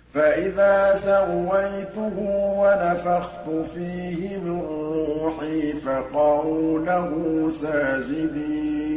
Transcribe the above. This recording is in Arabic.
فَإِذَا سَوَّيْتُهُ وَنَفَخْتُ فِيهِ مِن رُّوحِي فَقَعُوا لَهُ سَاجِدِينَ